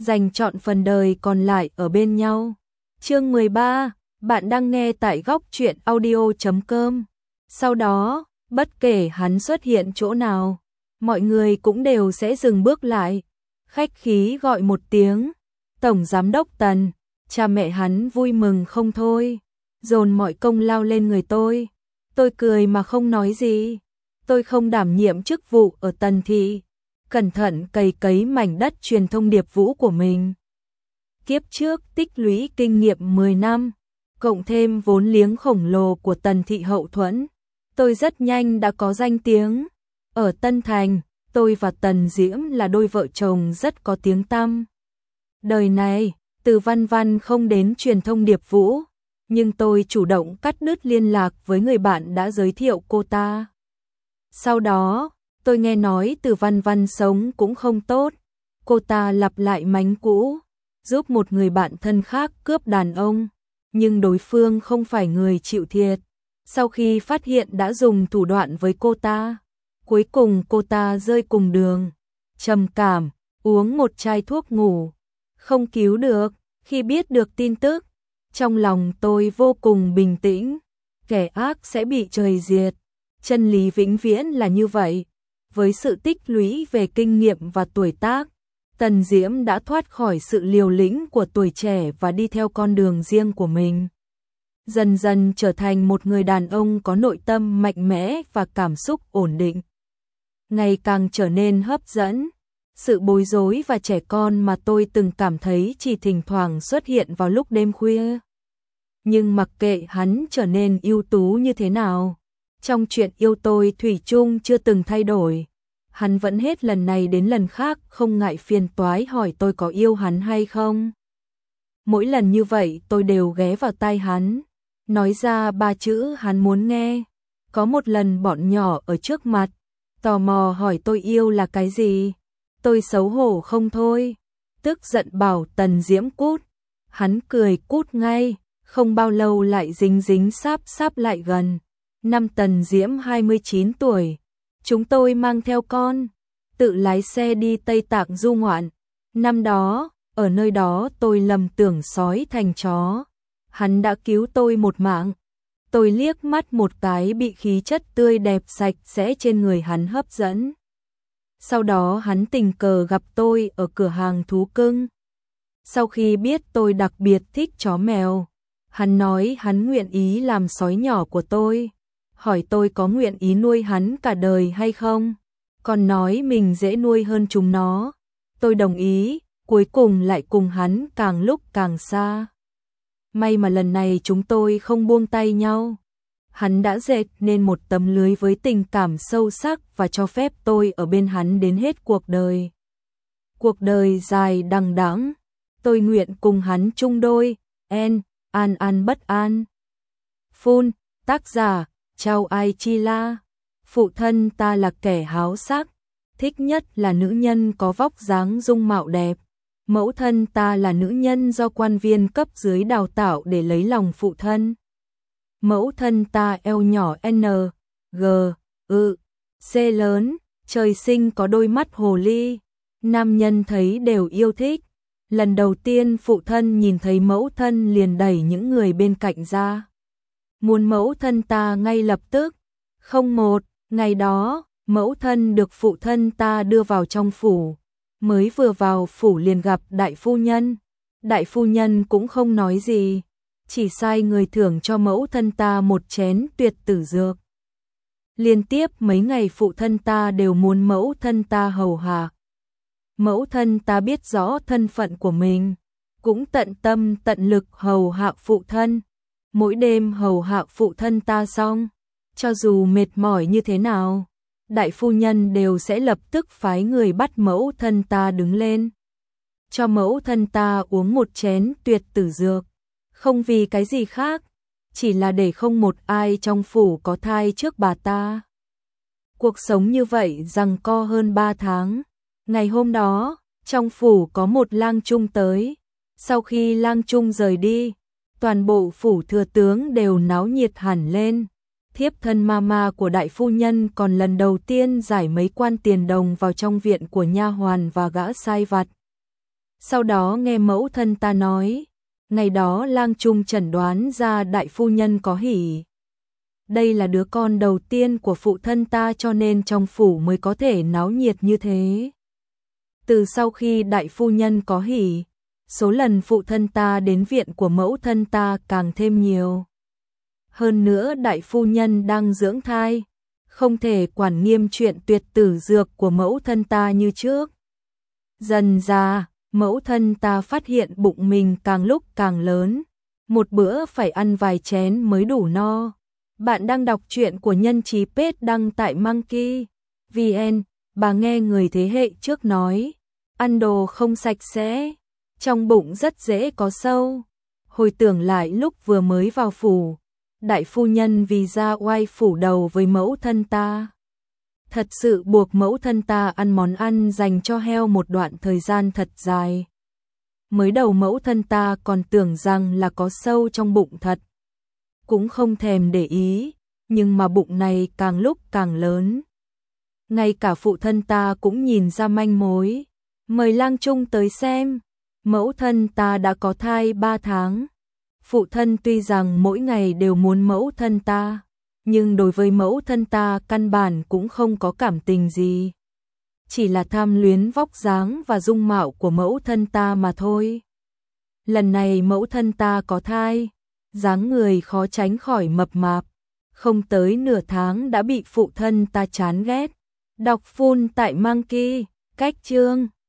dành trọn phần đời còn lại ở bên nhau. Chương 13, bạn đang nghe tại góc truyện audio.com. Sau đó, bất kể hắn xuất hiện chỗ nào, mọi người cũng đều sẽ dừng bước lại, khách khí gọi một tiếng, Tổng Giám đốc Tần. Cha mẹ hắn vui mừng không thôi, dồn mọi công lao lên người tôi. Tôi cười mà không nói gì. Tôi không đảm nhiệm chức vụ ở Tần thị, cẩn thận cày cấy mảnh đất truyền thông điệp vũ của mình. Kiếp trước tích lũy kinh nghiệm 10 năm, cộng thêm vốn liếng khổng lồ của Tần thị hậu thuẫn, tôi rất nhanh đã có danh tiếng. Ở Tân Thành, tôi và Tần Diễm là đôi vợ chồng rất có tiếng tăm. Đời này, Từ Văn Văn không đến truyền thông điệp vũ, nhưng tôi chủ động cắt đứt liên lạc với người bạn đã giới thiệu cô ta. Sau đó, tôi nghe nói Từ Văn Văn sống cũng không tốt, cô ta lặp lại mánh cũ, giúp một người bạn thân khác cướp đàn ông, nhưng đối phương không phải người chịu thiệt. Sau khi phát hiện đã dùng thủ đoạn với cô ta, cuối cùng cô ta rơi cùng đường, trầm cảm, uống một chai thuốc ngủ, không cứu được. Khi biết được tin tức, trong lòng tôi vô cùng bình tĩnh, kẻ ác sẽ bị trời diệt. Chân lý vĩnh viễn là như vậy. Với sự tích lũy về kinh nghiệm và tuổi tác, Tần Diễm đã thoát khỏi sự liều lĩnh của tuổi trẻ và đi theo con đường riêng của mình. Dần dần trở thành một người đàn ông có nội tâm mạnh mẽ và cảm xúc ổn định. Ngày càng trở nên hấp dẫn. Sự bối rối và trẻ con mà tôi từng cảm thấy chỉ thỉnh thoảng xuất hiện vào lúc đêm khuya. Nhưng mặc kệ hắn trở nên ưu tú như thế nào, trong chuyện yêu tôi thủy chung chưa từng thay đổi. Hắn vẫn hết lần này đến lần khác không ngại phiền toái hỏi tôi có yêu hắn hay không. Mỗi lần như vậy tôi đều ghé vào tai hắn, nói ra 3 chữ hắn muốn nghe. Có một lần bọn nhỏ ở trước mặt, tò mò hỏi tôi yêu là cái gì. Tôi xấu hổ không thôi, tức giận bảo Tần Diễm cút. Hắn cười cút ngay, không bao lâu lại dính dính sáp lại gần. Năm Tần Diễm 29 tuổi, chúng tôi mang theo con, tự lái xe đi Tây Tạng du ngoạn. Năm đó, ở nơi đó tôi lầm tưởng sói thành chó. Hắn đã cứu tôi một mạng. Tôi liếc mắt một cái bị khí chất tươi đẹp sạch sẽ trên người hắn hấp dẫn. Sau đó hắn tình cờ gặp tôi ở cửa hàng thú cưng. Sau khi biết tôi đặc biệt thích chó mèo, hắn nói hắn nguyện ý làm sói nhỏ của tôi, hỏi tôi có nguyện ý nuôi hắn cả đời hay không, còn nói mình dễ nuôi hơn chúng nó. Tôi đồng ý, cuối cùng lại cùng hắn càng lúc càng xa. May mà lần này chúng tôi không buông tay nhau. Hắn đã dệt nên một tấm lưới với tình cảm sâu sắc và cho phép tôi ở bên hắn đến hết cuộc đời. Cuộc đời dài đằng đẵng, tôi nguyện cùng hắn chung đôi, an an bất an. Phun, tác giả, Châu Ai Chi La. Phụ thân ta là kẻ háo sắc, thích nhất là nữ nhân có vóc dáng dung mạo đẹp. Mẫu thân ta là nữ nhân do quan viên cấp dưới đào tạo để lấy lòng phụ thân. Mẫu thân ta eo nhỏ N, G, C lớn, trời sinh có đôi mắt hồ ly, nam nhân thấy đều yêu thích. Lần đầu tiên phụ thân nhìn thấy mẫu thân liền đẩy những người bên cạnh ra, muốn mẫu thân ta ngay lập tức. Không một, ngày đó, mẫu thân được phụ thân ta đưa vào trong phủ, mới vừa vào phủ liền gặp đại phu nhân. Đại phu nhân cũng không nói gì, chỉ sai người thưởng cho mẫu thân ta một chén tuyệt tử dược. Liên tiếp mấy ngày phụ thân ta đều muốn mẫu thân ta hầu hạ. Mẫu thân ta biết rõ thân phận của mình, cũng tận tâm tận lực hầu hạ phụ thân. Mỗi đêm hầu hạ phụ thân ta xong, cho dù mệt mỏi như thế nào, đại phu nhân đều sẽ lập tức phái người bắt mẫu thân ta đứng lên, cho mẫu thân ta uống một chén tuyệt tử dược. Không vì cái gì khác, chỉ là để không một ai trong phủ có thai trước bà ta. Cuộc sống như vậy giằng co hơn 3 tháng. Ngày hôm đó, trong phủ có một lang trung tới. Sau khi lang trung rời đi, toàn bộ phủ thừa tướng đều náo nhiệt hẳn lên. Thiếp thân mama của đại phu nhân còn lần đầu tiên giải mấy quan tiền đồng vào trong viện của nha hoàn và gã sai vặt. Sau đó nghe mẫu thân ta nói, ngày đó lang trung chẩn đoán ra đại phu nhân có hỉ. Đây là đứa con đầu tiên của phụ thân ta cho nên trong phủ mới có thể náo nhiệt như thế. Từ sau khi đại phu nhân có hỉ, số lần phụ thân ta đến viện của mẫu thân ta càng thêm nhiều. Hơn nữa đại phu nhân đang dưỡng thai, không thể quản nghiêm chuyện tuyệt tử dược của mẫu thân ta như trước. Dần ra, mẫu thân ta phát hiện bụng mình càng lúc càng lớn, một bữa phải ăn vài chén mới đủ no. Bạn đang đọc truyện của Nhân Chí Pết đăng tại Monkey VN, bà nghe người thế hệ trước nói, ăn đồ không sạch sẽ, trong bụng rất dễ có sâu. Hồi tưởng lại lúc vừa mới vào phủ, đại phu nhân vì ra oai phủ đầu với mẫu thân ta. Thật sự buộc mẫu thân ta ăn món ăn dành cho heo một đoạn thời gian thật dài. Mới đầu mẫu thân ta còn tưởng rằng là có sâu trong bụng thật, cũng không thèm để ý, nhưng mà bụng này càng lúc càng lớn. Ngay cả phụ thân ta cũng nhìn ra manh mối, mời lang trung tới xem. Mẫu thân ta đã có thai 3 tháng. Phụ thân tuy rằng mỗi ngày đều muốn mẫu thân ta, nhưng đối với mẫu thân ta căn bản cũng không có cảm tình gì. Chỉ là tham luyến vóc dáng và dung mạo của mẫu thân ta mà thôi. Lần này mẫu thân ta có thai, dáng người khó tránh khỏi mập mạp, không tới nửa tháng đã bị phụ thân ta chán ghét. Đọc full tại Monkey, cách chương